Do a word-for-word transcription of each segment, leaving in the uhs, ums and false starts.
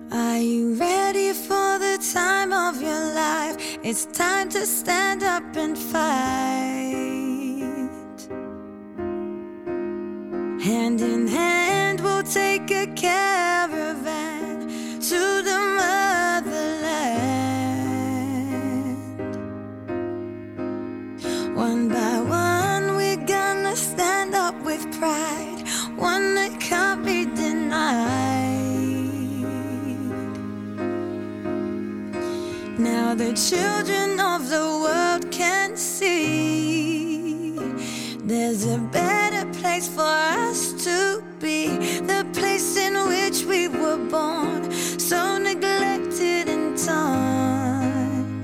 Are you ready for the time of your life? It's time to stand up and fight. Hand in hand we'll take a caravan to the motherland. One by one we're gonna stand up with pride, one that can't be denied. Now the children of the world can see there's a better place for us to be, the place in which we were born, so neglected and torn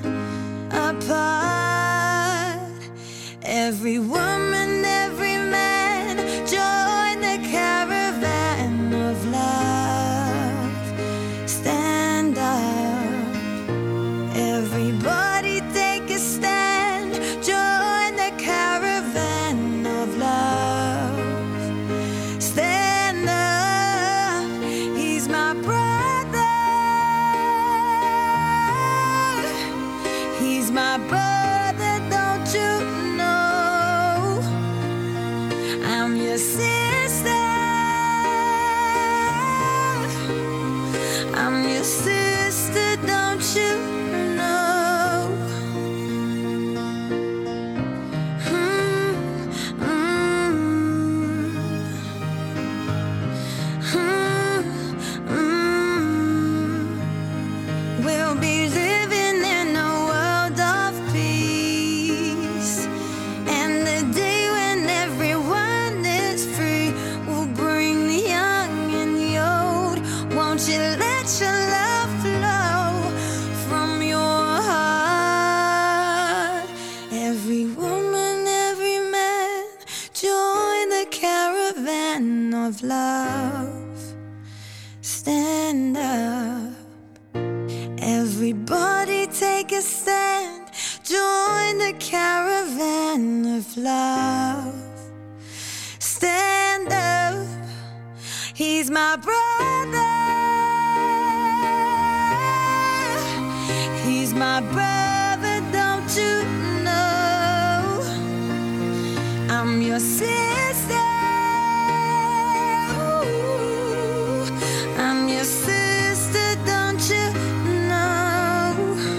apart. Every woman, every man, join the caravan of love. Stand up, everybody take a stand, join the caravan of love. Stand up, he's my brother, he's my brother, don't you know? I'm your sister, I'm your sister, don't you know? Mm, mm, mm, mm. We'll be living in a world of peace, and the day when everyone is free will bring the young and the old. Won't you let your love flow from your heart? Every woman, every man, join the caravan of love. Stand up, everybody take a stand, join the caravan of love. Stand up, he's my brother, he's my brother, don't you know? I'm your sister, ooh, I'm your sister, don't you know?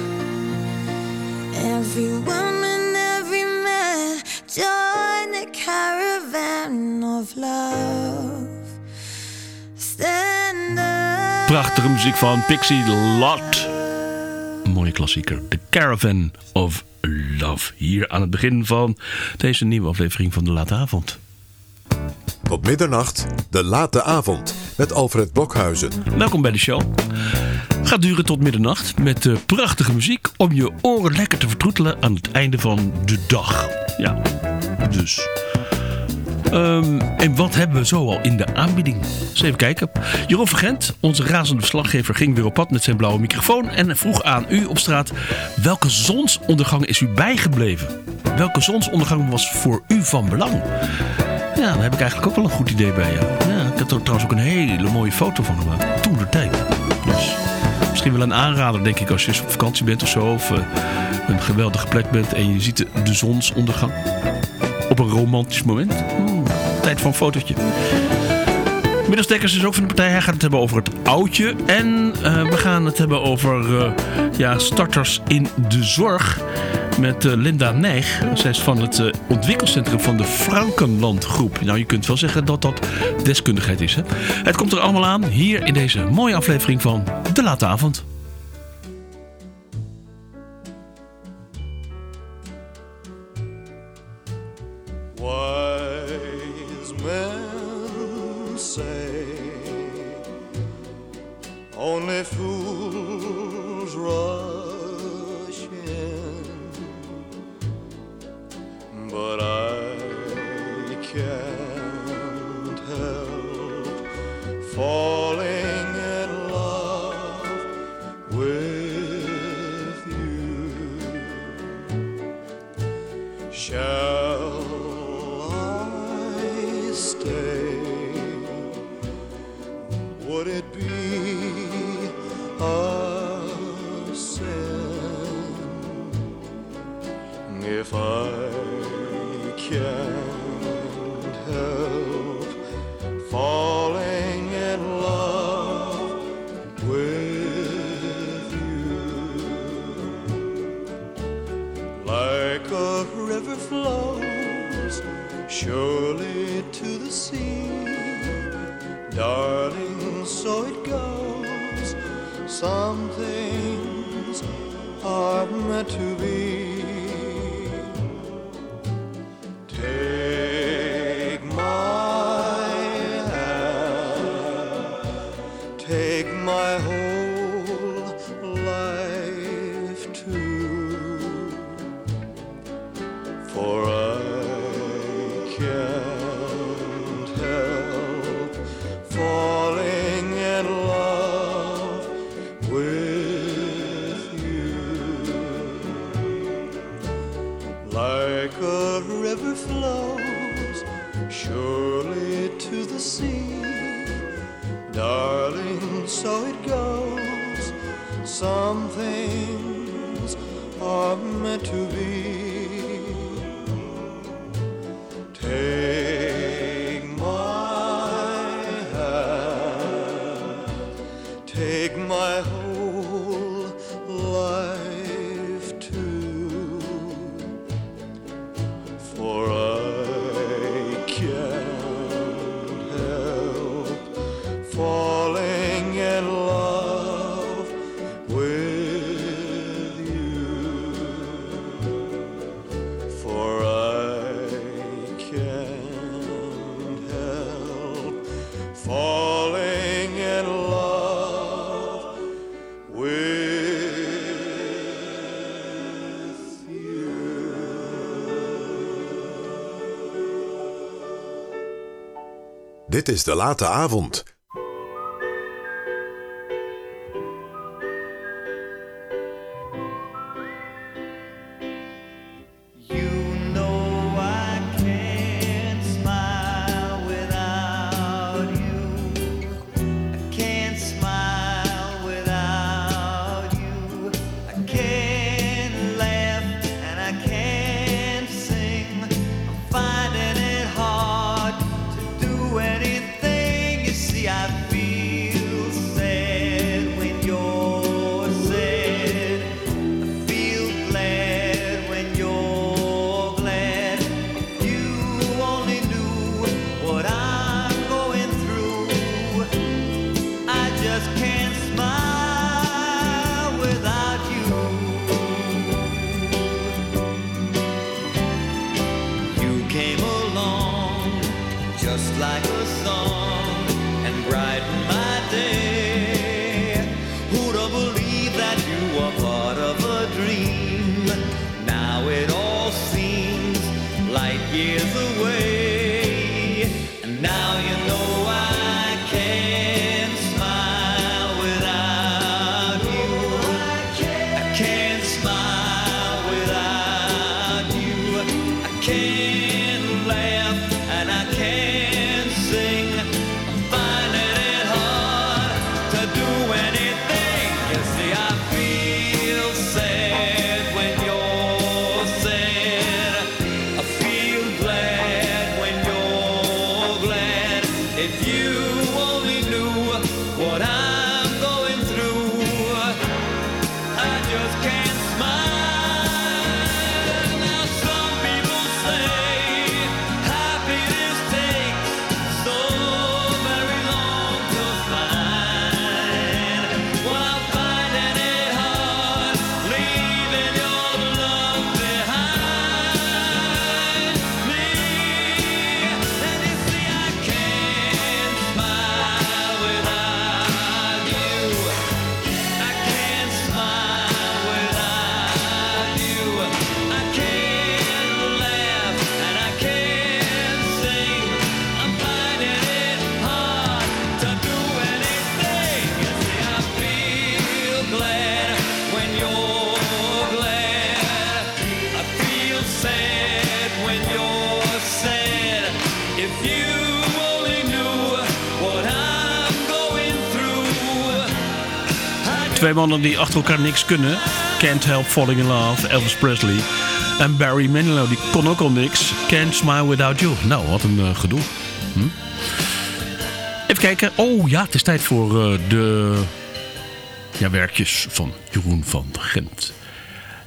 Every woman, every man, join the caravan of love. Stand up. Prachtige muziek van Pixie Lott. Een mooie klassieker. The Caravan of Love. Hier aan het begin van deze nieuwe aflevering van De Late Avond. Tot middernacht, De Late Avond, met Alfred Blokhuizen. Welkom bij de show. Gaat duren tot middernacht met uh, prachtige muziek om je oren lekker te vertroetelen aan het einde van de dag. Ja, dus... Um, en wat hebben we zo al in de aanbieding? Eens even kijken. Jeroen Vergent, onze razende verslaggever, ging weer op pad met zijn blauwe microfoon en vroeg aan u op straat: welke zonsondergang is u bijgebleven? Welke zonsondergang was voor u van belang? Ja, daar heb ik eigenlijk ook wel een goed idee bij. Ja. Ja, ik heb er trouwens ook een hele mooie foto van gemaakt. Toen de tijd. Dus misschien wel een aanrader, denk ik, als je eens op vakantie bent of zo. Of uh, een geweldige plek bent en je ziet de, de zonsondergang. Op een romantisch moment. Oeh, tijd voor een fotootje. Middelstekkers is ook van de partij. Hij gaat het hebben over het oudje. En uh, we gaan het hebben over uh, ja, starters in de zorg. Met uh, Linda Nijg. Zij is van het uh, ontwikkelcentrum van de Frankenland Groep. Nou, je kunt wel zeggen dat dat deskundigheid is. Hè? Het komt er allemaal aan hier in deze mooie aflevering van De Late Avond. Wise men say only fools rush in, but I can't help falling in love with you. Shall stay? Would it be sea. Darling, so it goes. Some things are meant to be. Take my hand, take my whole life too, for I can't help falling in love with you. Like a river flows surely to the sea, darling, so it goes. Some things are meant to be. Take my hand, take my whole life too, for I can't help falling in love with you, for I can't help falling in love with you. Dit is De Late Avond. You know I can't smile without you. I can't smile without you. I can't laugh and I can't sing. I'm finding it hard to do anything. You see, I feel sad when you're sad. I feel glad when you're glad. If you only knew what I'm going through, I just can't smile without you. You came along just like a song and brightened my day. Who'd have believed that you were part of a dream? Now it all seems light years away. And now you know I can't smile without you. I can't smile without you. I can't laugh and I can't sing. I'm finding it hard to do anything. You see, I feel sad when you're sad. I feel glad when you're glad. If you only knew what I'm going through, I just can't smile. Now some people say happiness takes so very long to find. Well, I'm finding it hard leaving your love behind me. And you see, I can't smile without you. I can't smile without you. I can't laugh and I can't sing. I'm finding it hard to do anything. You see, I feel glad when you're glad. I feel sad when you're sad. If you only knew what I'm going through. Twee mannen die achter elkaar niks kunnen. Can't Help Falling in Love, Elvis Presley. En Barry Manilow, die kon ook al niks. Can't Smile Without You. Nou, wat een uh, gedoe. Hm? Even kijken. Oh ja, het is tijd voor uh, de ja, werkjes van Jeroen van Gent.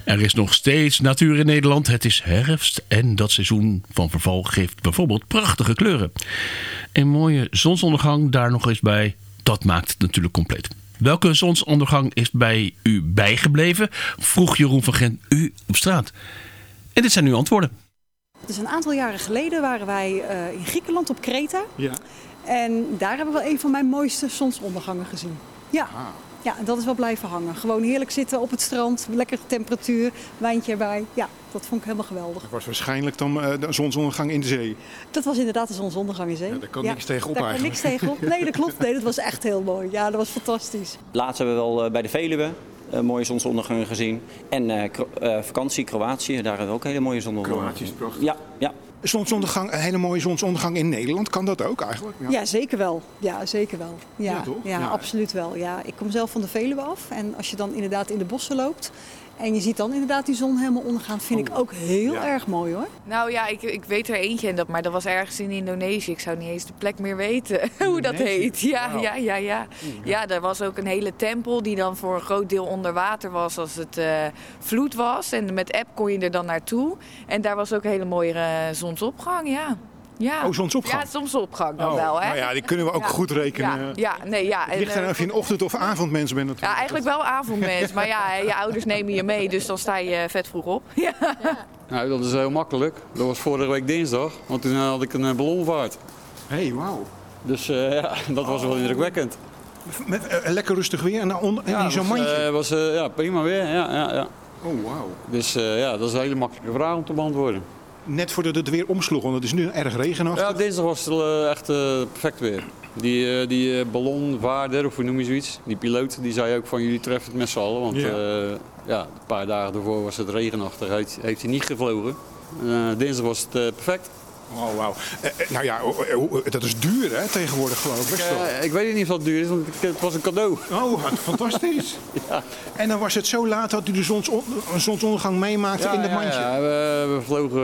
Er is nog steeds natuur in Nederland. Het is herfst en dat seizoen van verval geeft bijvoorbeeld prachtige kleuren. Een mooie zonsondergang daar nog eens bij, dat maakt het natuurlijk compleet. Welke zonsondergang is bij u bijgebleven? Vroeg Jeroen van Gent u op straat. En dit zijn uw antwoorden. Dus een aantal jaren geleden waren wij uh, in Griekenland op Kreta. Ja. En daar hebben we een van mijn mooiste zonsondergangen gezien. Ja. Ah. Ja, en dat is wel blijven hangen. Gewoon heerlijk zitten op het strand, lekkere temperatuur, wijntje erbij. Ja, dat vond ik helemaal geweldig. Dat was waarschijnlijk dan uh, de zonsondergang in de zee. Dat was inderdaad de zonsondergang in zee. Ja, daar kan niks tegenop daar eigenlijk. Daar kan niks tegenop. Nee, dat klopt. Nee, dat was echt heel mooi. Ja, dat was fantastisch. Laatst hebben we wel uh, bij de Veluwe uh, mooie zonsondergangen gezien. En uh, Kro- uh, vakantie Kroatië, daar hebben we ook hele mooie zonsondergangen. Kroatië is prachtig. Ja, ja. Zonsondergang, een hele mooie zonsondergang in Nederland. Kan dat ook eigenlijk? Ja, ja zeker wel. Ja, zeker wel. Ja, Ja, toch? Ja, Ja. absoluut wel. Ja, ik kom zelf van de Veluwe af. En als je dan inderdaad in de bossen loopt en je ziet dan inderdaad die zon helemaal ondergaan, vind ik ook heel Ja. erg mooi hoor. Nou ja, ik, ik weet er eentje, en dat, maar dat was ergens in Indonesië. Ik zou niet eens de plek meer weten hoe dat Indonesië? heet. Ja, Wauw. ja, ja, ja. Ja, er was ook een hele tempel die dan voor een groot deel onder water was als het eh, vloed was. En met app kon je er dan naartoe. En daar was ook een hele mooie eh, zonsopgang, ja. Ja. Oh, zonsopgang? Ja, zonsopgang dan Oh, wel, hè. nou ja, die kunnen we ook Ja. goed rekenen. Ja, ja, nee, ja. Het ligt En, eraan eh, of je een ochtend- of avondmens bent natuurlijk. ja, eigenlijk wel avondmens. Maar ja, je ouders nemen je mee, dus dan sta je vet vroeg op. Ja. Nou, dat is heel makkelijk. Dat was vorige week dinsdag, want toen had ik een eh, ballonvaart. Hé, hey, wauw. Dus eh, ja, dat was wel indrukwekkend. Met uh, lekker rustig weer en, onder, en Ja, in zo'n was, mandje. eh, was eh, ja, prima weer. Ja, ja, ja. Oh, wauw. Dus eh, ja, dat is een hele makkelijke vraag om te beantwoorden. Net voordat het weer omsloeg, want het is nu erg regenachtig. Ja, dinsdag was het eh, echt eh, perfect weer. Die, uh, die uh, ballonvaarder, of hoe noem je zoiets, die piloot, die zei ook van jullie treffen het met z'n allen. Want Ja. ja. ja, een paar dagen daarvoor was het regenachtig, heeft, heeft hij niet gevlogen. Uh, dinsdag was het uh, perfect. Oh, wauw. Uh, uh, nou ja, uh, uh, dat is duur hè, tegenwoordig geloof ik. Best wel. Uh, ik weet niet of dat duur is, want het was een cadeau. Oh, wat fantastisch. Ja. En dan was het zo laat dat u de zonson- zonsondergang meemaakte Ja, in dat ja, mandje. Ja, we, we vlogen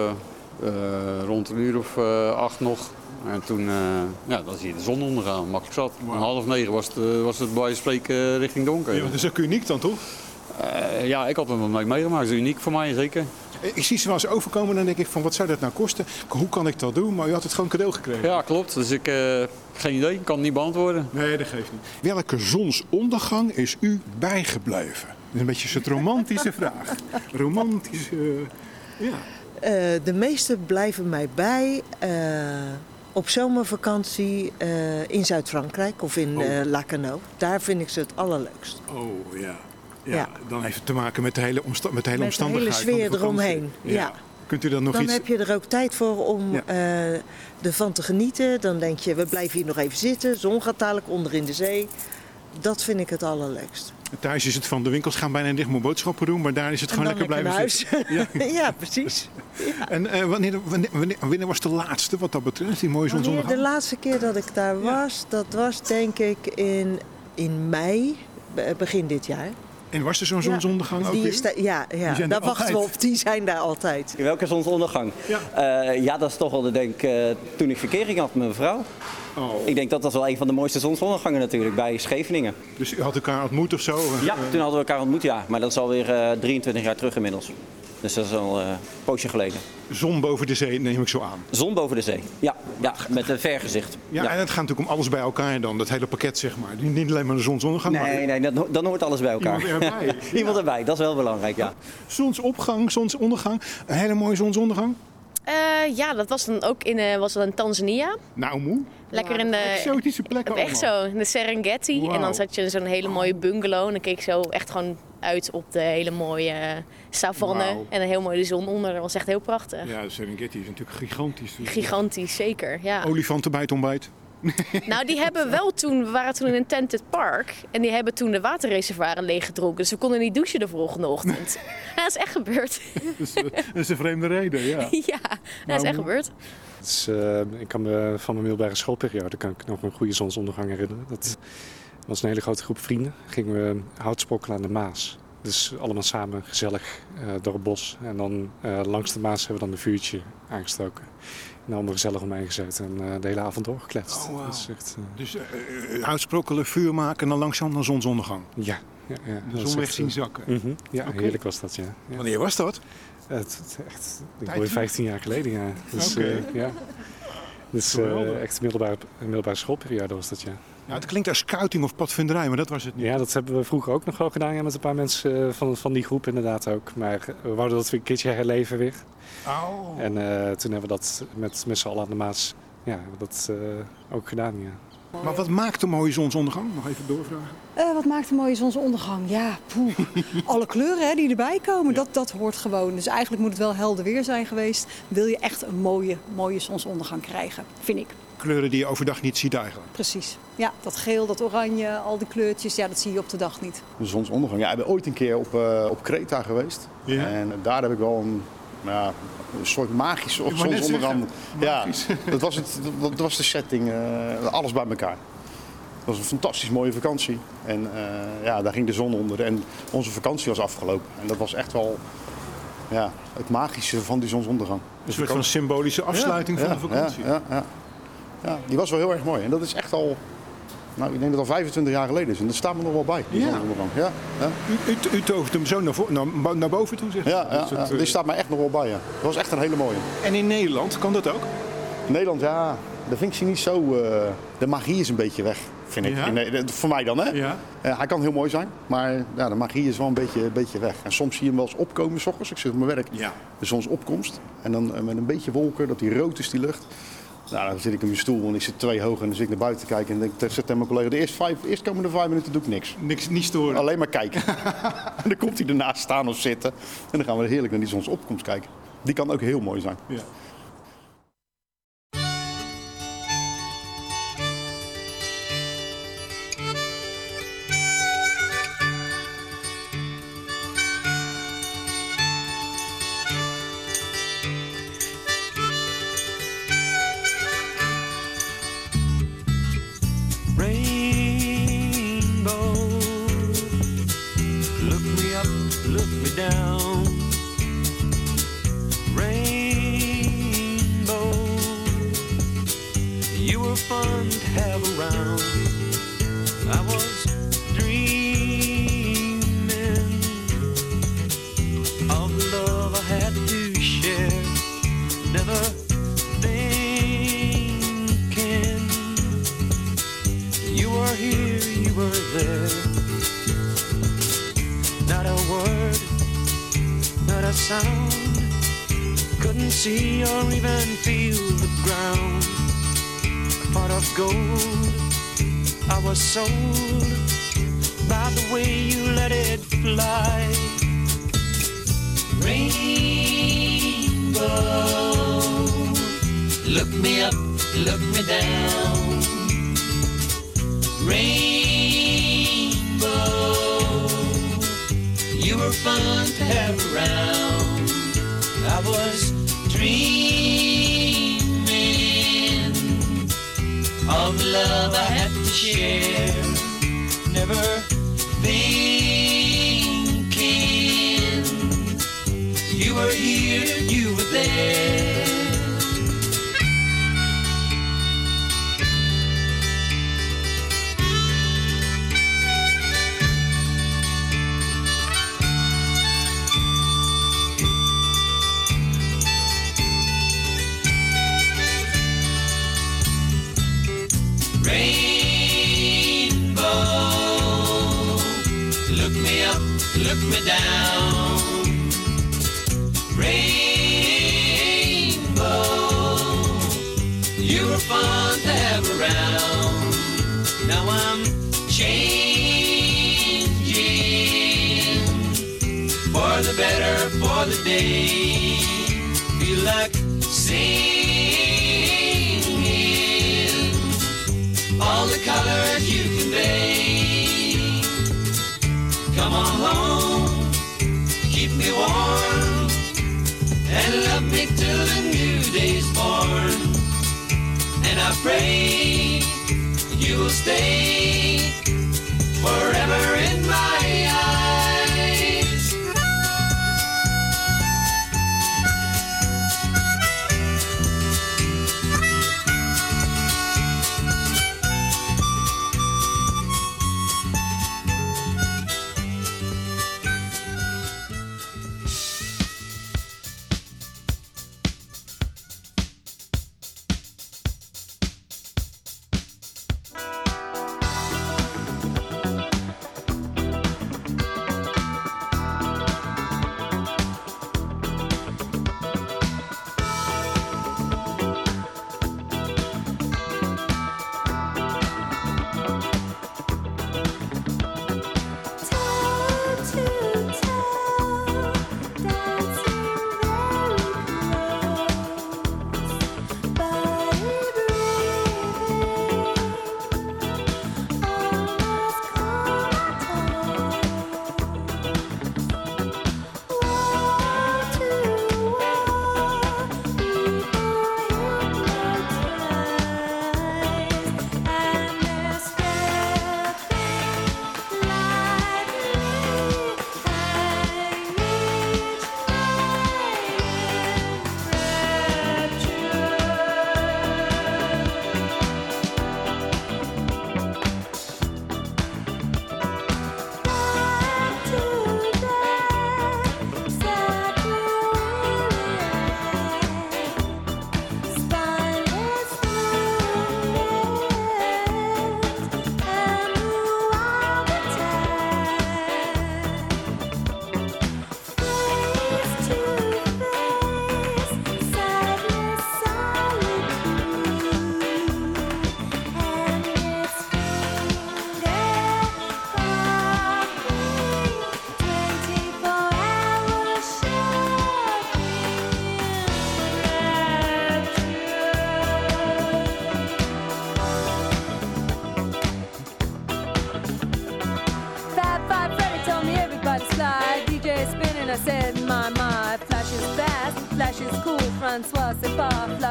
uh, rond een uur of uh, acht nog. En toen, uh, ja, dan zie je de zon ondergaan, makkelijk zat. Wow. Om half negen was het, uh, was het bij wijze van spreken uh, richting donker. Ja, dat is ook uniek dan toch? Uh, ja, ik had hem wel mee meegemaakt. Dat is uniek voor mij, zeker. Ik zie ze wel eens overkomen en dan denk ik van wat zou dat nou kosten? Hoe kan ik dat doen? Maar u had het gewoon cadeau gekregen. Ja, klopt. Dus ik, uh, geen idee, ik kan het niet beantwoorden. Nee, dat geeft niet. Welke zonsondergang is u bijgebleven? Dat is een beetje een romantische vraag. Romantische, uh, ja. Uh, de meeste blijven mij bij uh, op zomervakantie uh, in Zuid-Frankrijk of in uh, Lacanau. Daar vind ik ze het allerleukst. Oh ja. Ja, Ja. dan heeft het te maken met de hele, omsta- met de hele Met de omstandigheid. hele sfeer van de vakantie. eromheen, ja. Kunt u dan nog Dan iets... heb je er ook tijd voor om Ja. uh, ervan te genieten. Dan denk je, we blijven hier nog even zitten. De zon gaat dadelijk onder in de zee. Dat vind ik het allerleukst. Thuis is het van de winkels gaan bijna dicht, moet boodschappen doen, maar daar is het En gewoon dan lekker blijven naar zitten. huis. Ja. Ja, precies. Ja. En uh, wanneer, wanneer, wanneer, wanneer was de laatste wat dat betreft, die mooie Wanneer zonsondergang? de laatste keer dat ik daar was, dat was denk ik in, in mei, be- begin dit jaar. En was er zo'n zonsondergang ook Die weer? is daar- ja, ja. zijn daar er wachten we altijd. op. Die zijn daar altijd. Welke zonsondergang? Ja. Uh, ja, dat is toch wel, de, denk ik, uh, toen ik verkering had met mijn vrouw. Oh. Ik denk dat dat wel een van de mooiste zonsondergangen natuurlijk, bij Scheveningen. Dus u had elkaar ontmoet of zo? Ja, toen hadden we elkaar ontmoet, ja. Maar dat is alweer uh, drieëntwintig jaar terug inmiddels. Dus dat is al uh, een poosje geleden. Zon boven de zee neem ik zo aan. Zon boven de zee, ja. ja met een vergezicht. Ja, ja, en het gaat natuurlijk om alles bij elkaar dan, dat hele pakket zeg maar. Niet- Niet alleen maar de zonsondergang, Nee, maar nee, dat, dan hoort alles bij elkaar. iemand erbij. Iemand erbij, dat is wel belangrijk, ja. Zonsopgang, zonsondergang. Een hele mooie zonsondergang. Uh, ja, dat was dan ook in, uh, was dan in Tanzania. Nou moe. Lekker in de Exotische plekken Echt allemaal. zo, in de Serengeti. Wauw. En dan zat je in zo'n hele mooie bungalow. En dan keek ik zo echt gewoon uit op de hele mooie uh, savanne. Wauw. En een heel mooi de zon onder. Dat was echt heel prachtig. Ja, de Serengeti is natuurlijk gigantisch. Gigantisch, zeker. Ja. Olifanten bij het ontbijt. Nou, die hebben wel toen, we waren toen in een tented park. En die hebben toen de waterreservoiren leeggedronken. Dus we konden niet douchen de volgende ochtend. Ja, dat is echt gebeurd. Dat is, dat is een vreemde reden, ja. Ja, dat is echt gebeurd. Het is, uh, ik kan me van mijn middelbare schoolperiode kan ik nog een goede zonsondergang herinneren. Dat was een hele grote groep vrienden. Gingen we hout sprokkelen aan de Maas. Dus allemaal samen gezellig uh, door het bos. En dan uh, langs de Maas hebben we dan een vuurtje aangestoken. En allemaal gezellig omheen gezeten en uh, de hele avond doorgekletst. Oh, wow. Dat is echt, uh... Dus uh, hout sprokkelen, vuur maken en dan langzaam naar zonsondergang. Ja, ja, ja. De zon weg zien zakken. Mm-hmm. Ja, Okay. heerlijk was dat, ja. ja. Wanneer was dat? Het, het, echt, ik Tijd hoor terug? vijftien jaar geleden, ja. Dus, Oké. uh, ja. Dus Geweldig. uh, echt een middelbare, een middelbare schoolperiode was dat, ja. Ja, het klinkt als scouting of padvinderij, maar dat was het niet. Ja, dat hebben we vroeger ook nog wel gedaan, ja, met een paar mensen uh, van, van die groep inderdaad ook. Maar we wouden dat weer een keertje herleven weer. Oh. En uh, toen hebben we dat met, met z'n allen aan de Maas, ja, hebben we dat uh, ook gedaan, ja. Maar wat maakt een mooie zonsondergang? Nog even doorvragen. Uh, wat maakt een mooie zonsondergang? Ja, poeh. Alle kleuren hè, die erbij komen, Ja. dat, dat hoort gewoon. Dus eigenlijk moet het wel helder weer zijn geweest. Wil je echt een mooie, mooie zonsondergang krijgen, vind ik. Kleuren die je overdag niet ziet eigenlijk. Precies. Ja, dat geel, dat oranje, al die kleurtjes, ja, dat zie je op de dag niet. De zonsondergang. Ja, ik ben ooit een keer op, uh, op Kreta geweest. Ja. En daar heb ik wel een, nou, een soort magische Ik wou net zonsondergang. zeggen, Ja, magisch. dat was, het, dat was de setting. Uh, alles bij elkaar. Het was een fantastisch mooie vakantie. En uh, ja, daar ging de zon onder. En onze vakantie was afgelopen. En dat was echt wel ja, het magische van die zonsondergang. Een soort van symbolische afsluiting ja, van ja, de vakantie. Ja, ja, ja. Ja, die was wel heel erg mooi. En dat is echt al, nou, ik denk dat het al vijfentwintig jaar geleden is. En dat staat me nog wel bij, die Ja. zonsondergang. Ja, ja. U, u, u tovert hem zo naar, vo- naar, naar boven toe, zeg. Ja, ja, Dat soort, ja, uh, die staat mij echt nog wel bij. Ja. Dat was echt een hele mooie. En in Nederland kan dat ook? In Nederland, ja, daar vind ik ze niet zo. Uh, de magie is een beetje weg, vind ik. Ja? In, Ne- voor mij dan, hè? Ja. Uh, hij kan heel mooi zijn, maar ja, de magie is wel een beetje, een beetje weg. En soms zie je hem wel eens opkomen, 's ochtends. Ik zit op mijn werk, Ja. de zonsopkomst. En dan uh, met een beetje wolken, dat die rood is, die lucht. Nou, dan zit ik in mijn stoel en ik zit twee hoog en dan zit ik naar buiten te kijken. En dan denk ik tegen mijn collega, de eerste, vijf, eerst komende vijf minuten doe ik niks. Niks, niet storen. Alleen maar kijken. En dan komt hij ernaast staan of zitten. En dan gaan we heerlijk naar die zonsopkomst kijken. Die kan ook heel mooi zijn. Ja. Rainbow, look me up, look me down. Rainbow, you were fun to have around. I was dreaming of the love I had to share. Never thinking you were here, you were there. Not a word, not a sound. Couldn't see or even feel the ground. A pot of gold, I was sold by the way you let it fly. Rainbow, look me up, look me down. Rainbow, you were fun to have around. I was dreaming of the love I had to share. Never thinking you were here, you were there. Rainbow, look me up, look me down. Rainbow, you were fun to have around. Now I'm changing for the better, for the day. Feel like singing all the colors you convey. Come on home, keep me warm, and love me till the new day's born. And I pray you will stay forever in my eyes.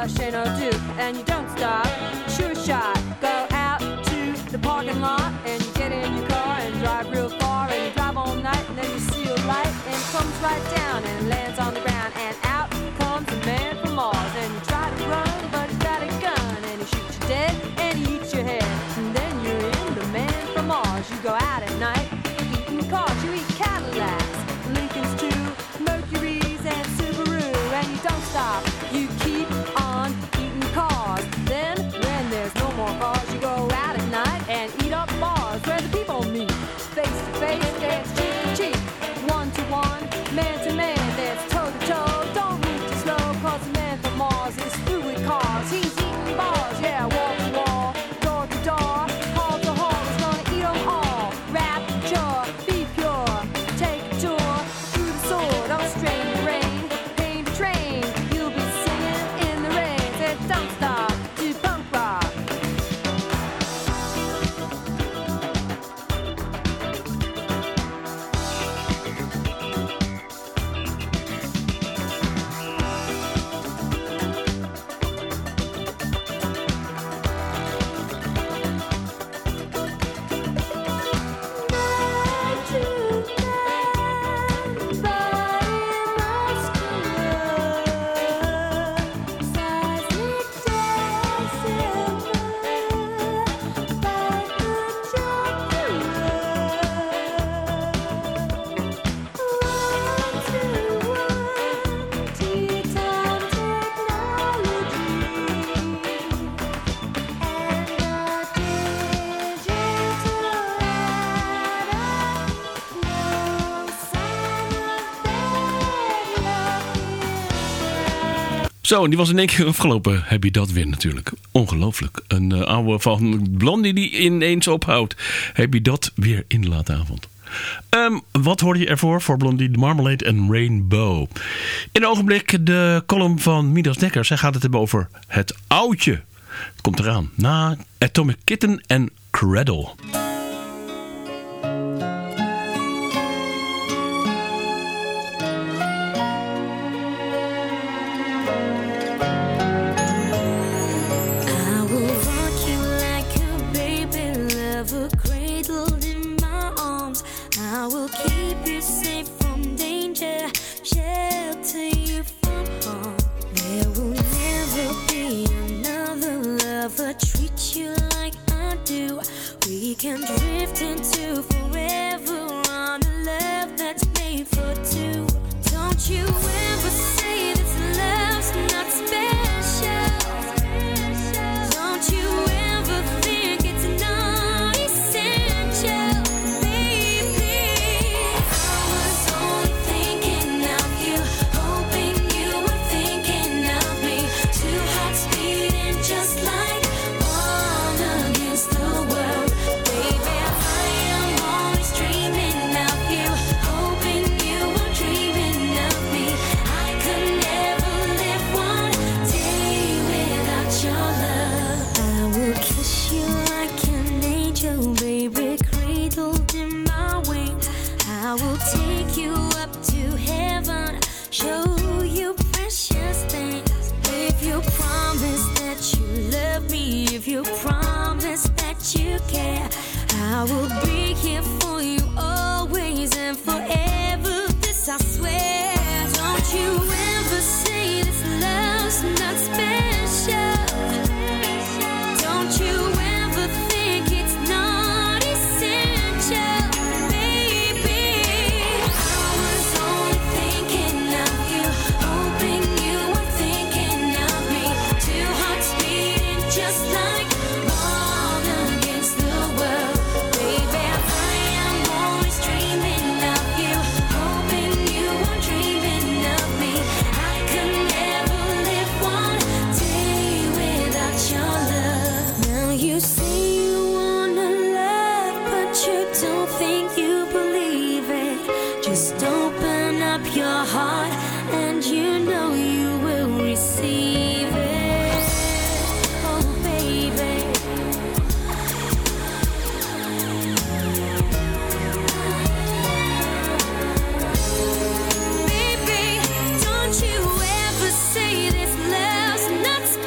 rush, ain't no do, and you don't stop. Sure shot, go out to the parking lot, and you get in your car and drive real far, and you drive all night, and then you see a light, and it comes right down and lands on the ground, and out comes a man from Mars, and you try to run, but he's got a gun, and he shoots you dead, and he eats your head, and then you're in the man from Mars. You go out at night, eating cars, you eat Cadillacs, Lincolns too, Mercuries and Subaru, and you don't stop, you keep on eating cars. Then, when there's no more cars, you go out at night and eat up bars where the people meet. Face to face, dance cheek to cheek, one to one, man to man, dance toe to toe. Don't move too slow, cause the man from Mars is through with cars. He's eating bars, yeah, wall to wall, door to door, hall to hall. He's gonna eat them all. Rapture, be pure, take a tour through the sword. Don't strain the rain, paint the train. You'll be singing in the rain. Said don't stop to punk rock. Zo, en die was in één keer afgelopen. Heb je dat weer natuurlijk. Ongelooflijk. Een uh, oude van Blondie die ineens ophoudt. Heb je dat weer in de late avond. Um, wat hoorde je ervoor voor Blondie, The Marmalade en Rainbow? In een ogenblik de column van Midas Dekker. Zij gaat het hebben over het oudje. Het komt eraan. Na Atomic Kitten en Cradle. I will keep you safe from danger, shelter you from harm. There will never be another lover treat you like I do. We can drift into forever on a love that's made for two. Don't you ever say this love's not special. Don't you ever think it's not essential. I will take you up to heaven, show you precious things. If you promise that you love me, if you promise that you care, I will be here for you always and forever. This I swear. Don't you ever say this love's not special. Don't you ever think it's not essential. Not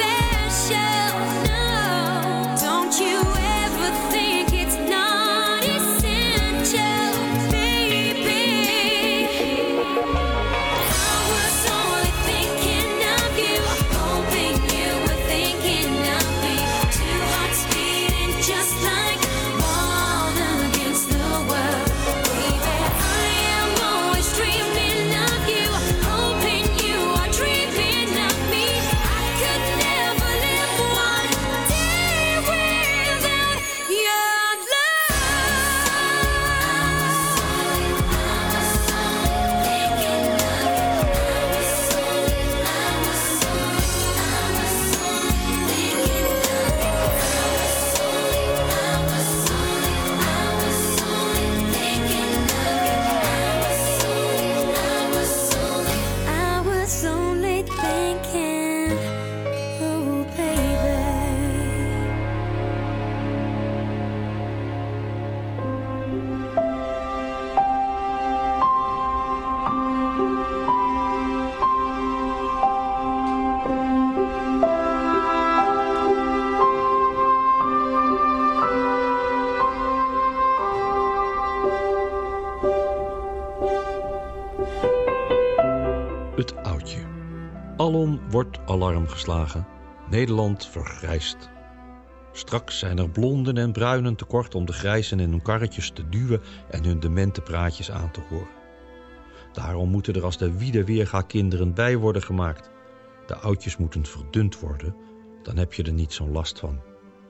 Alom wordt alarm geslagen. Nederland vergrijst. Straks zijn er blonden en bruinen tekort om de grijzen in hun karretjes te duwen en hun demente praatjes aan te horen. Daarom moeten er als de wiede weerga kinderen bij worden gemaakt. De oudjes moeten verdund worden, dan heb je er niet zo'n last van.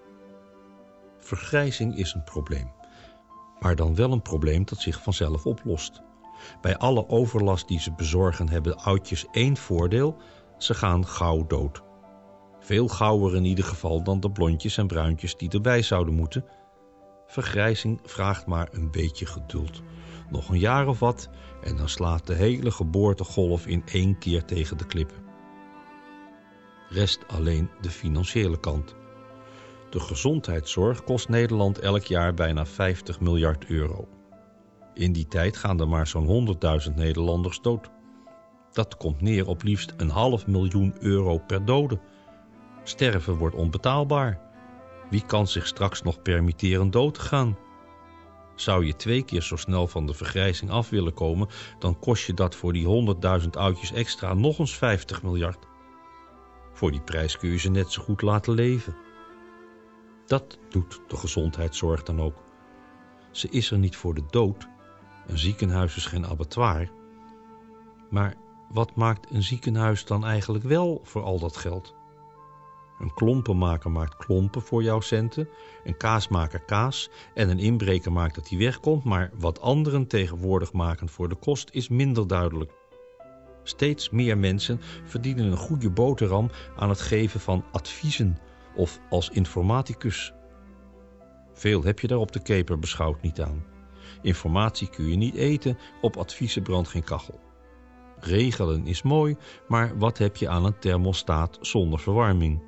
Vergrijzing is een probleem, maar dan wel een probleem dat zich vanzelf oplost. Bij alle overlast die ze bezorgen hebben oudjes één voordeel: ze gaan gauw dood. Veel gauwer in ieder geval dan de blondjes en bruintjes die erbij zouden moeten. Vergrijzing vraagt maar een beetje geduld. Nog een jaar of wat en dan slaat de hele geboortegolf in één keer tegen de klippen. Rest alleen de financiële kant. De gezondheidszorg kost Nederland elk jaar bijna vijftig miljard euro. In die tijd gaan er maar zo'n honderdduizend Nederlanders dood. Dat komt neer op liefst een half miljoen euro per dode. Sterven wordt onbetaalbaar. Wie kan zich straks nog permitteren dood te gaan? Zou je twee keer zo snel van de vergrijzing af willen komen, dan kost je dat voor die honderdduizend oudjes extra nog eens vijftig miljard. Voor die prijs kun je ze net zo goed laten leven. Dat doet de gezondheidszorg dan ook. Ze is er niet voor de dood. Een ziekenhuis is geen abattoir. Maar wat maakt een ziekenhuis dan eigenlijk wel voor al dat geld? Een klompenmaker maakt klompen voor jouw centen, een kaasmaker kaas en een inbreker maakt dat hij wegkomt, maar wat anderen tegenwoordig maken voor de kost is minder duidelijk. Steeds meer mensen verdienen een goede boterham aan het geven van adviezen of als informaticus. Veel heb je daar op de keper beschouwd niet aan. Informatie kun je niet eten, op adviezen brandt geen kachel. Regelen is mooi, maar wat heb je aan een thermostaat zonder verwarming?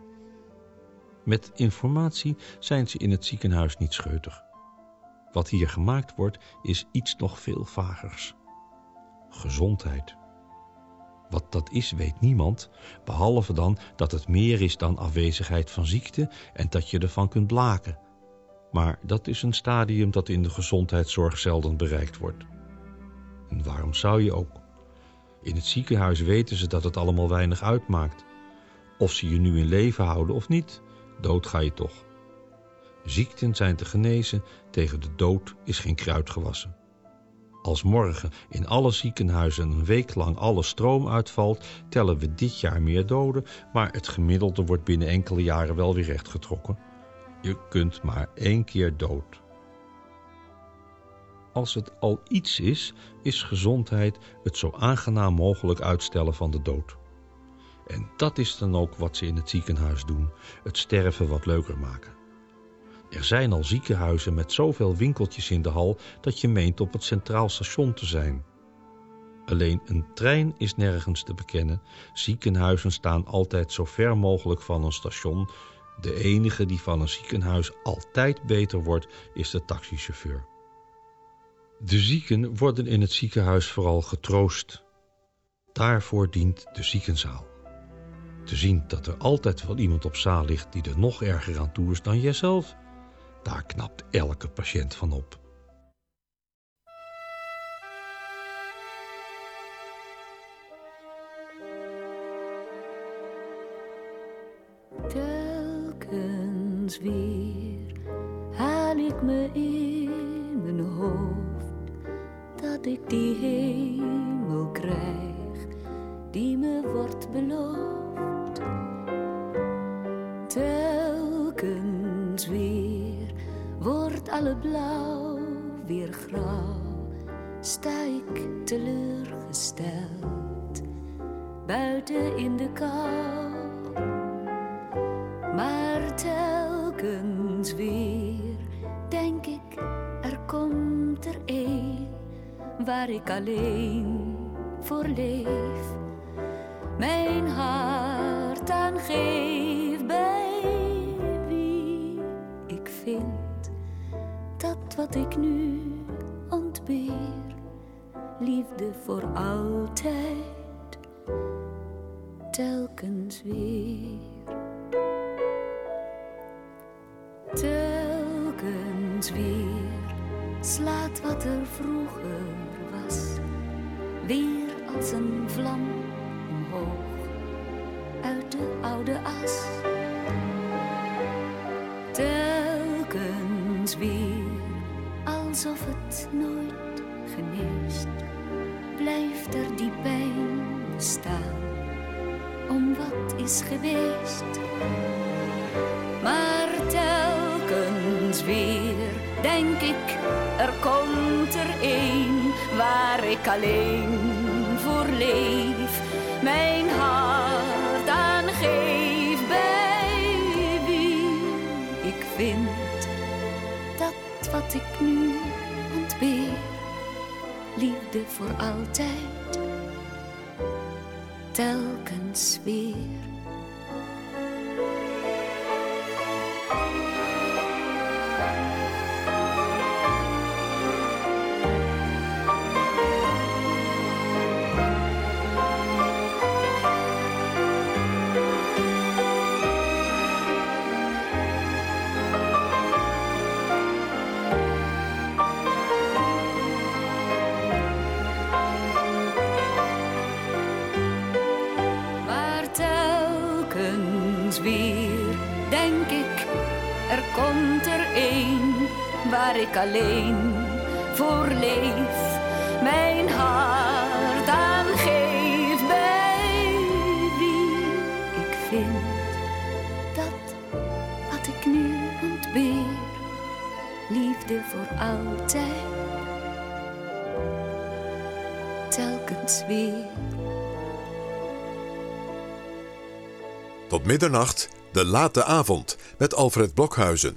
Met informatie zijn ze in het ziekenhuis niet scheutig. Wat hier gemaakt wordt, is iets nog veel vagers. Gezondheid. Wat dat is, weet niemand, behalve dan dat het meer is dan afwezigheid van ziekte en dat je ervan kunt blaken. Maar dat is een stadium dat in de gezondheidszorg zelden bereikt wordt. En waarom zou je ook? In het ziekenhuis weten ze dat het allemaal weinig uitmaakt. Of ze je nu in leven houden of niet, dood ga je toch. Ziekten zijn te genezen, tegen de dood is geen kruid gewassen. Als morgen in alle ziekenhuizen een week lang alle stroom uitvalt, tellen we dit jaar meer doden, maar het gemiddelde wordt binnen enkele jaren wel weer rechtgetrokken. Je kunt maar één keer dood. Als het al iets is, is gezondheid het zo aangenaam mogelijk uitstellen van de dood. En dat is dan ook wat ze in het ziekenhuis doen, het sterven wat leuker maken. Er zijn al ziekenhuizen met zoveel winkeltjes in de hal dat je meent op het Centraal Station te zijn. Alleen een trein is nergens te bekennen. Ziekenhuizen staan altijd zo ver mogelijk van een station. De enige die van een ziekenhuis altijd beter wordt, is de taxichauffeur. De zieken worden in het ziekenhuis vooral getroost. Daarvoor dient de ziekenzaal. Te zien dat er altijd wel iemand op zaal ligt die er nog erger aan toe is dan jijzelf, daar knapt elke patiënt van op. Telkens weer haal ik me in mijn hoofd dat ik die hemel krijg die me wordt beloofd. Telkens weer wordt alle blauw weer grauw, sta ik teleurgesteld buiten in de kou. Maar telkens weer denk ik, er komt er een waar ik alleen voor leef, mijn hart aan geef, bij wie ik vind dat wat ik nu ontbeer, liefde voor altijd, telkens weer. Telkens weer slaat wat er vroeger was weer als een vlam omhoog oude, oude as. Telkens weer, alsof het nooit geneest, blijft er die pijn bestaan, om wat is geweest. Maar telkens weer denk ik, er komt er een waar ik alleen voor leef, mijn hart aan geef, bij wie ik vind dat wat ik nu ontbeer, liefde voor altijd, telkens weer. Waar ik alleen voor leef, mijn hart aan geef, bij wie ik vind dat wat ik nu ontbeer, liefde voor altijd, telkens weer. Tot middernacht, de late avond, met Alfred Blokhuizen.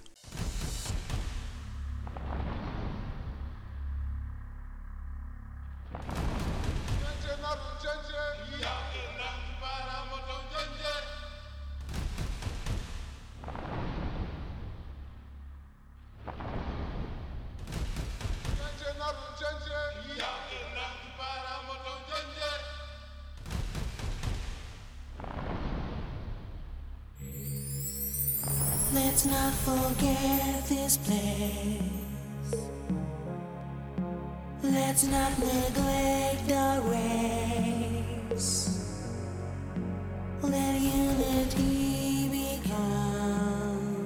Let's not forget this place. Let's not neglect the race. Let unity become.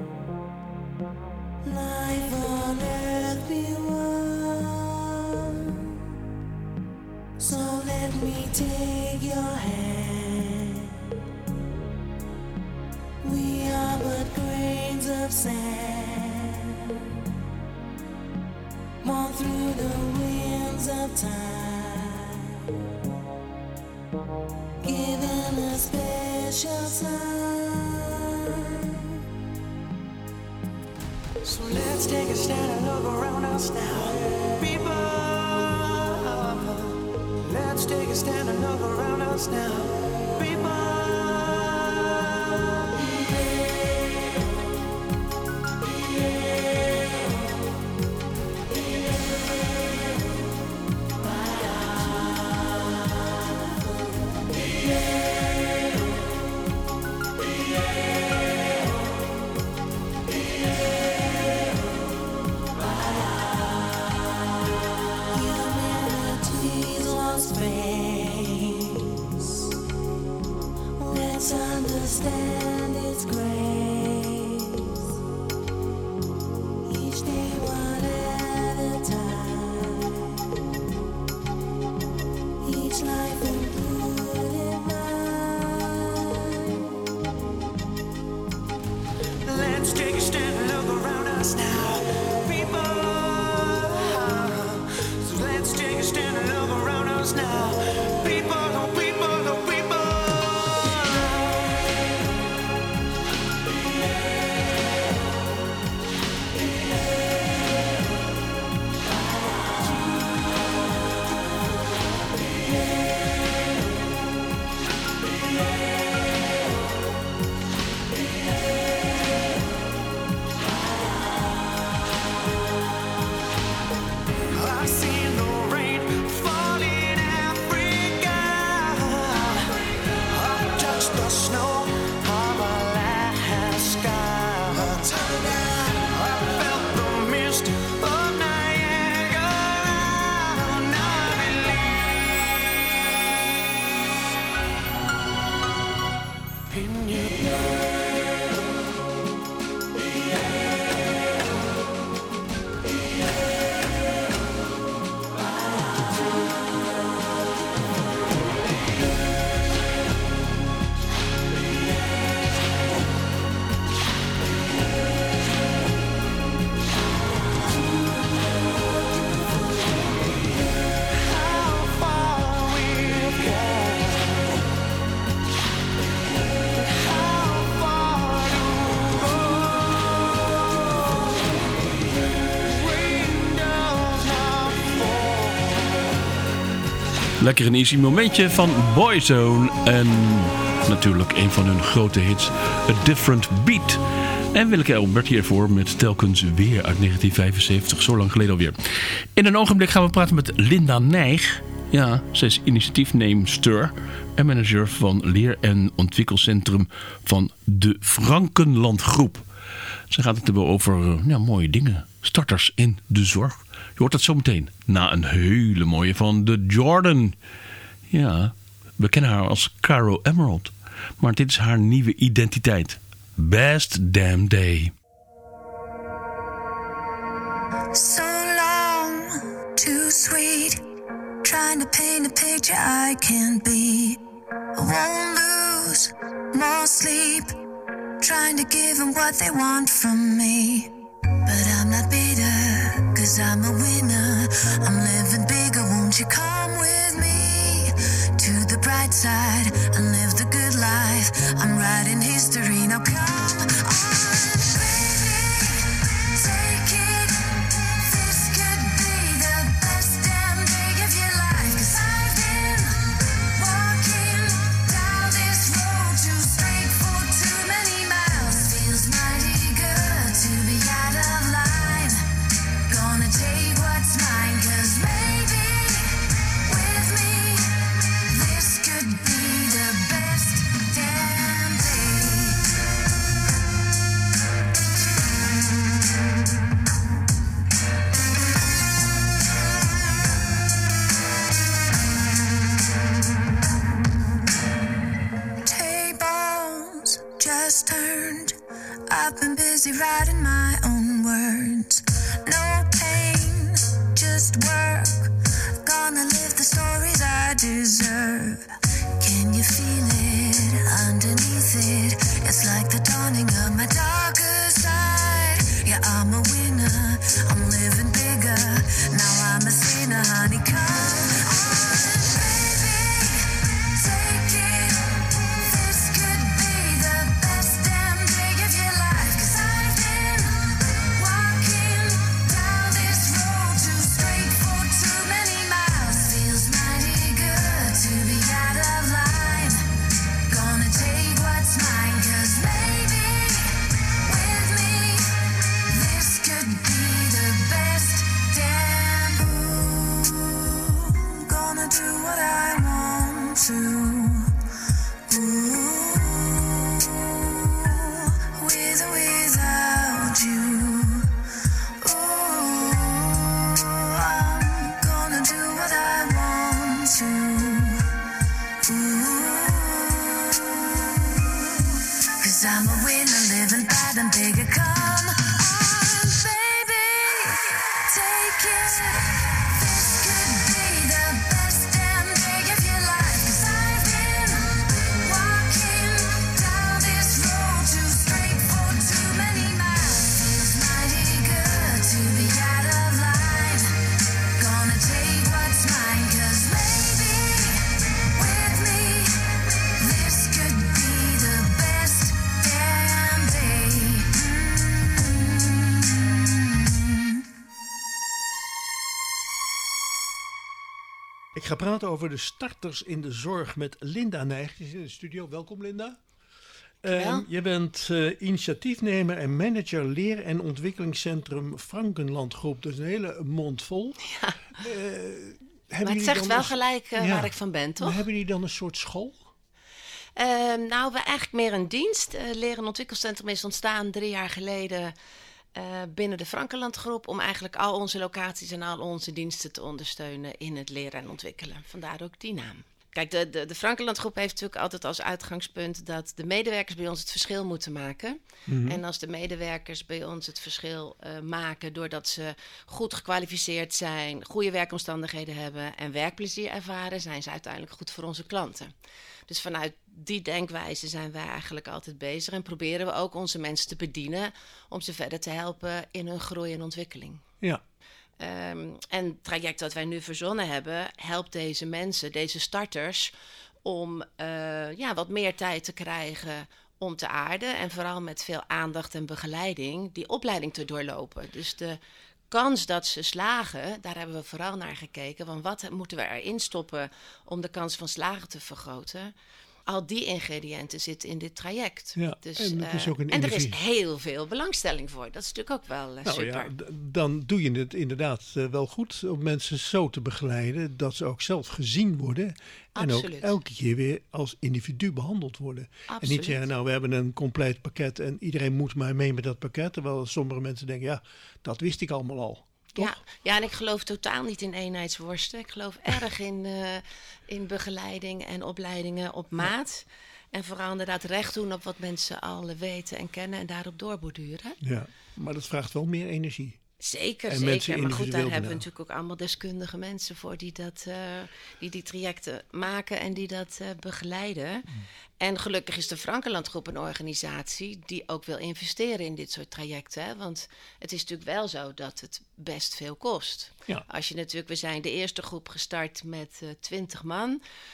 Life on earth be one. So let me take your hand. We are but grains of sand, born through the winds of time, given a special sign. So let's take a stand and look around us now, people. Let's take a stand and look around us now, people. Let's understand its grace. Each day one at a time. Each life included mine. Let's take a stand and look around us now, people. So let's take a stand and look around us now, people. Oh, people, oh, people. Lekker een easy momentje van Boyzone. En natuurlijk een van hun grote hits, A Different Beat. En Willeke Elbert hiervoor met telkens weer uit negentien vijfenzeventig, zo lang geleden alweer. In een ogenblik gaan we praten met Linda Nijg. Ja, zij is initiatiefneemster en manager van leer- en ontwikkelcentrum van de Frankenland Groep. Ze gaat het hebben over ja, mooie dingen. Starters in de zorg. Je hoort dat zometeen na een hele mooie van The Jordan. Ja, we kennen haar als Caro Emerald. Maar dit is haar nieuwe identiteit. Best Damn Day. So long, too sweet. Trying to paint a picture I can't be. I won't lose more sleep. Trying to give them what they want from me. But I'm not bitter, cause I'm a winner. I'm living bigger, won't you come with me to the bright side and live the good life? I'm writing history, now come on, baby, take it. This could be the best damn day of your life. Cause I've been walking down this road too straight for too many miles. Feels mighty good to be out of line. Gonna take what's mine, cause maybe with me this could be the best damn day. Tables just turned. I've been busy writing my own words. No pain, just work. Gonna live the stories I deserve. Can you feel it underneath it? It's like the dawning of my darker side. Yeah, I'm a winner, I'm living bigger. Now I'm a sinner, honey, come on, baby, take it. This could be the best damn day of your life. Cause I've been walking down this road too straight for too many miles. Feels mighty good to be out of line. Gonna take what's mine, cause maybe with me this could be the best damn. Ooh, gonna do what I want to. Ooh, with or without you. Ooh, I'm gonna do what I want to. Ooh, cause I'm a winner, living bad and bigger. Come on, baby, take it. This could be the best damn day of your life. Cause I've been walking down this road too straight for too many miles. Feels mighty good to be out of line. Gonna take what's mine, cause maybe with me this could be the best damn day. Mm. Ik ga praten over de starters in de zorg met Linda Nijg. Die is in de studio. Welkom, Linda. Um, je bent uh, initiatiefnemer en manager leer- en ontwikkelingscentrum Frankenland Groep. Dat is een hele mond vol. Ja. Uh, Maar het zegt wel gelijk uh, ja. waar ik van ben, toch? Maar hebben jullie dan een soort school? Uh, nou, we eigenlijk meer een dienst. Uh, Leer- en ontwikkelcentrum is ontstaan drie jaar geleden uh, binnen de Frankenland Groep, om eigenlijk al onze locaties en al onze diensten te ondersteunen in het leren en ontwikkelen. Vandaar ook die naam. Kijk, de, de, de Frankenland Groep heeft natuurlijk altijd als uitgangspunt dat de medewerkers bij ons het verschil moeten maken. Mm-hmm. En als de medewerkers bij ons het verschil uh, maken doordat ze goed gekwalificeerd zijn, goede werkomstandigheden hebben en werkplezier ervaren, zijn ze uiteindelijk goed voor onze klanten. Dus vanuit die denkwijze zijn wij eigenlijk altijd bezig en proberen we ook onze mensen te bedienen om ze verder te helpen in hun groei en ontwikkeling. Ja. Um, en het traject dat wij nu verzonnen hebben, helpt deze mensen, deze starters, om uh, ja, wat meer tijd te krijgen om te aarden. En vooral met veel aandacht en begeleiding die opleiding te doorlopen. Dus de kans dat ze slagen, daar hebben we vooral naar gekeken. Want wat moeten we erin stoppen om de kans van slagen te vergroten? Al die ingrediënten zitten in dit traject. Ja, dus, en het is uh, ook een en er is individu- heel veel belangstelling voor. Dat is natuurlijk ook wel uh, Nou super. ja, d- dan doe je het inderdaad uh, wel goed om mensen zo te begeleiden dat ze ook zelf gezien worden. En ook Absoluut. elke keer weer als individu behandeld worden. En Absoluut. niet zeggen, nou we hebben een compleet pakket en iedereen moet maar mee met dat pakket. Terwijl sommige mensen denken, ja, dat wist ik allemaal al. Ja, ja, en ik geloof totaal niet in eenheidsworsten. Ik geloof erg in, uh, in begeleiding en opleidingen op maat. En vooral inderdaad recht doen op wat mensen al weten en kennen en daarop doorborduren. Ja, maar dat vraagt wel meer energie. Zeker, En mensen zeker. Maar goed, daar individueel hebben we benaderen. natuurlijk ook allemaal deskundige mensen voor die dat, uh, die, die trajecten maken en die dat uh, begeleiden. Mm. En gelukkig is de Frankenlandgroep een organisatie die ook wil investeren in dit soort trajecten. Hè? Want het is natuurlijk wel zo dat het best veel kost. Ja. Als je natuurlijk, we zijn de eerste groep gestart met uh, twintig man.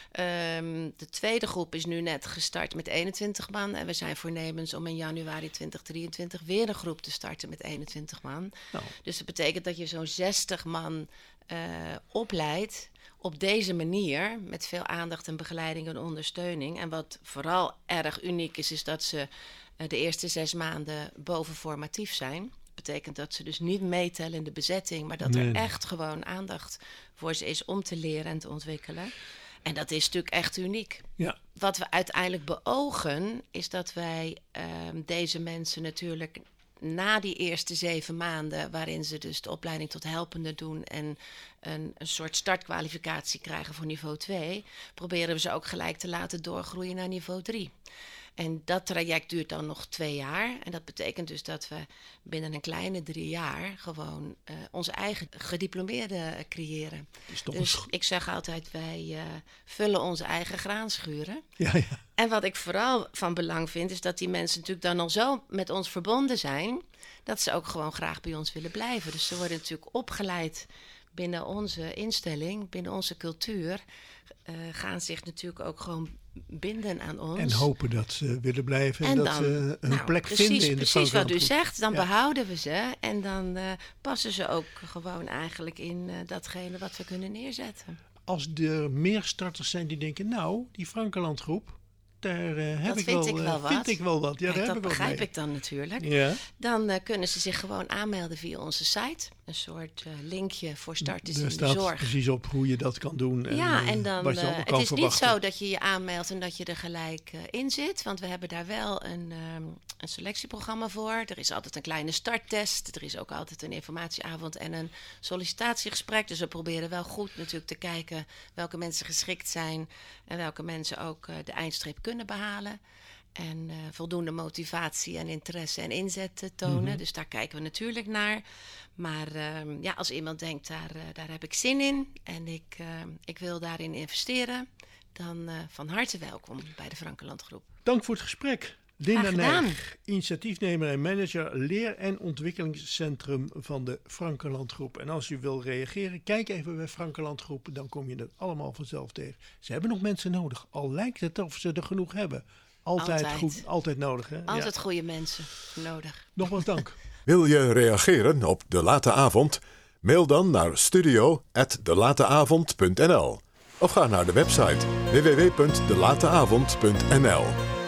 Um, de tweede groep is nu net gestart met eenentwintig man. En we zijn voornemens om in januari twintig drieëntwintig weer een groep te starten met eenentwintig man. Nou. Dus dat betekent dat je zo'n zestig man uh, opleidt op deze manier, met veel aandacht en begeleiding en ondersteuning. En wat vooral erg uniek is, is dat ze uh, de eerste zes maanden bovenformatief zijn. Dat betekent dat ze dus niet meetellen in de bezetting, maar dat Nee. er echt gewoon aandacht voor ze is om te leren en te ontwikkelen. En dat is natuurlijk echt uniek. Ja. Wat we uiteindelijk beogen, is dat wij uh, deze mensen natuurlijk na die eerste zeven maanden, waarin ze dus de opleiding tot helpende doen en een, een soort startkwalificatie krijgen voor niveau twee, proberen we ze ook gelijk te laten doorgroeien naar niveau drie. En dat traject duurt dan nog twee jaar. En dat betekent dus dat we binnen een kleine drie jaar gewoon uh, onze eigen gediplomeerden creëren. Is toch Dus een... ik zeg altijd, wij uh, vullen onze eigen graanschuren. Ja, ja. En wat ik vooral van belang vind, is dat die mensen natuurlijk dan al zo met ons verbonden zijn, dat ze ook gewoon graag bij ons willen blijven. Dus ze worden natuurlijk opgeleid binnen onze instelling, binnen onze cultuur, uh, gaan zich natuurlijk ook gewoon binden aan ons. En hopen dat ze willen blijven en, En dat dan, ze een nou, plek precies, vinden in de precies wat u Frankenlandgroep. zegt, dan Ja. behouden we ze en dan uh, passen ze ook gewoon eigenlijk in uh, datgene wat we kunnen neerzetten. Als er meer starters zijn die denken, nou, die Frankenlandgroep, daar uh, heb Dat ik, vind wel, ik uh, wel wat. vind ik wel wat. Ja, Kijk, daar dat heb ik wel begrijp mee. ik dan natuurlijk. Ja. Dan uh, kunnen ze zich gewoon aanmelden via onze site. Een soort uh, linkje voor starters in Er de staat zorg. precies op hoe je dat kan doen. En, Ja, uh, en dan, wat je uh, allemaal het kan is verwachten. niet zo dat je je aanmeldt en dat je er gelijk uh, in zit. Want we hebben daar wel een, um, een selectieprogramma voor. Er is altijd een kleine starttest. Er is ook altijd een informatieavond en een sollicitatiegesprek. Dus we proberen wel goed natuurlijk te kijken welke mensen geschikt zijn. En welke mensen ook uh, de eindstreep kunnen behalen. En uh, voldoende motivatie en interesse en inzet te tonen. Mhm. Dus daar kijken we natuurlijk naar. Maar uh, ja, als iemand denkt, daar, uh, daar heb ik zin in en ik, uh, ik wil daarin investeren, dan uh, van harte welkom bij de Frankenlandgroep. Dank voor het gesprek. Linda Graag gedaan. Nijg, initiatiefnemer en manager Leer- en Ontwikkelingscentrum van de Frankenlandgroep. En als u wil reageren, kijk even bij Frankenlandgroep, dan kom je dat allemaal vanzelf tegen. Ze hebben nog mensen nodig, al lijkt het of ze er genoeg hebben. Altijd, Altijd. goed, altijd nodig. Hè? Altijd Ja. goede mensen nodig. Nogmaals dank. Wil je reageren op De Late Avond? Mail dan naar studio at delateavond punt n l of ga naar de website w w w punt delateavond punt n l.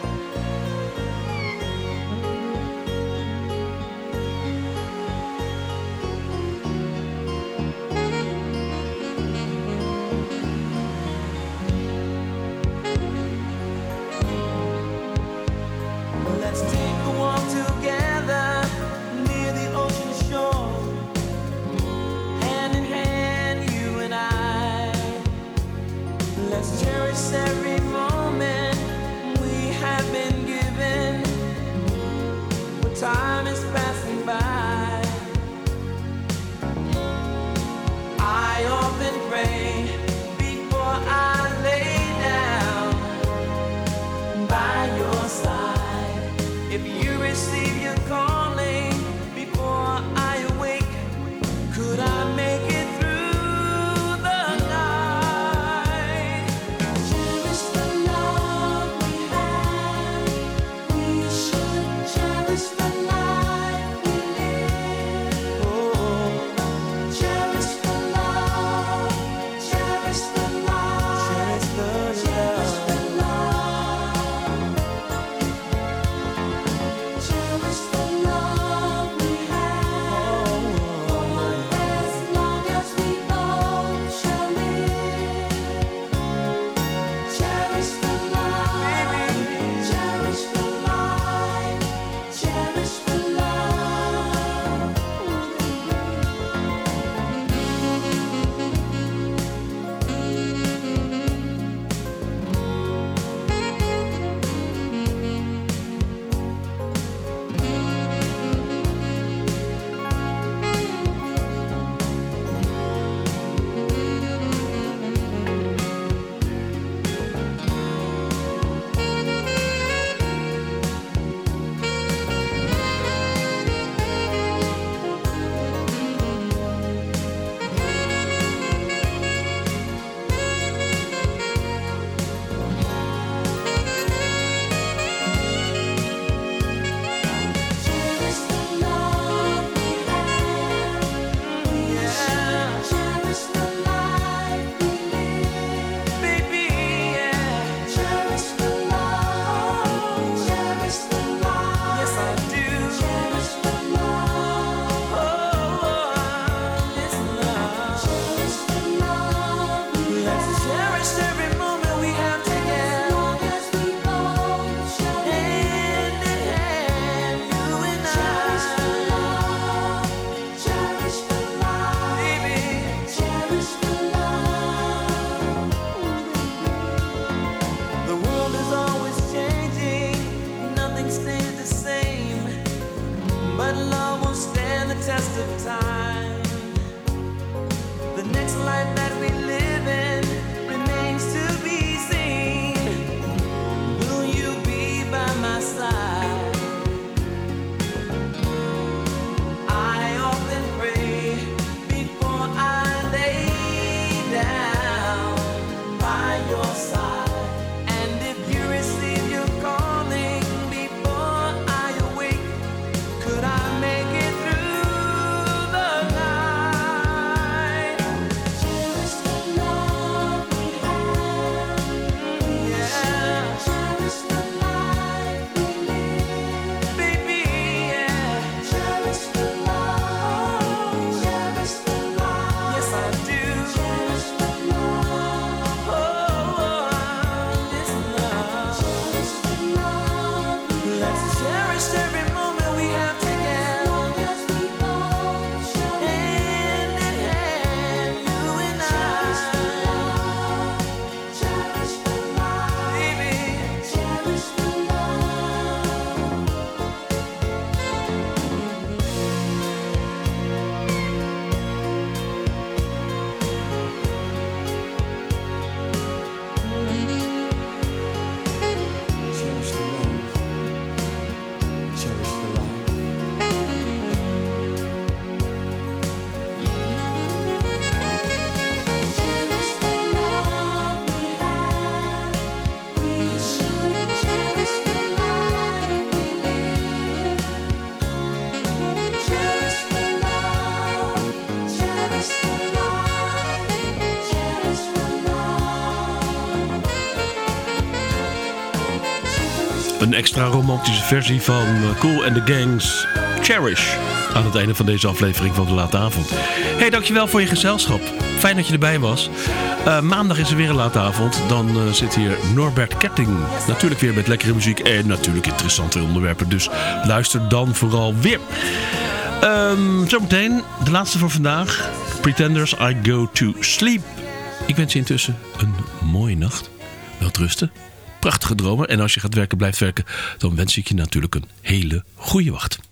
Let's take a walk together near the ocean shore, hand in hand, you and I. Let's cherish every moment we test of time. The next life that we live in remains to be seen. Will you be by my side? I often pray before I lay down by your side. And if you receive your calling before I awake, could I make it through the night? Cherish the love we have, yeah. Cherish the life we live, baby, yeah. Cherish the love, cherish the love, yes I do. Cherish the love, oh, this love. Cherish the love we have. Let's cherish every moment we have together. As long as we both shall hand in hand, you and I. Cherish the love, baby. Cherish the love. Cherish the love. Cherish the love. Cherish the love we have. We should cherish the life we live. Cherish the love. Cherish the life. Cherish the love. Een extra romantische versie van eh, Kool and the Gang's Cherish. Aan het einde van deze aflevering van De Late Avond. Hey, dankjewel voor je gezelschap. Fijn dat je erbij was. Uh, maandag is er weer een Late Avond. Dan uh, zit hier Norbert Ketting. Natuurlijk weer met lekkere muziek en natuurlijk interessante onderwerpen. Dus luister dan vooral weer. Um, zometeen de laatste voor vandaag. Pretenders, I Go To Sleep. Ik wens je intussen een mooie nacht. Welterusten. Prachtige dromen. En als je gaat werken, blijft werken, dan wens ik je natuurlijk een hele goede wacht.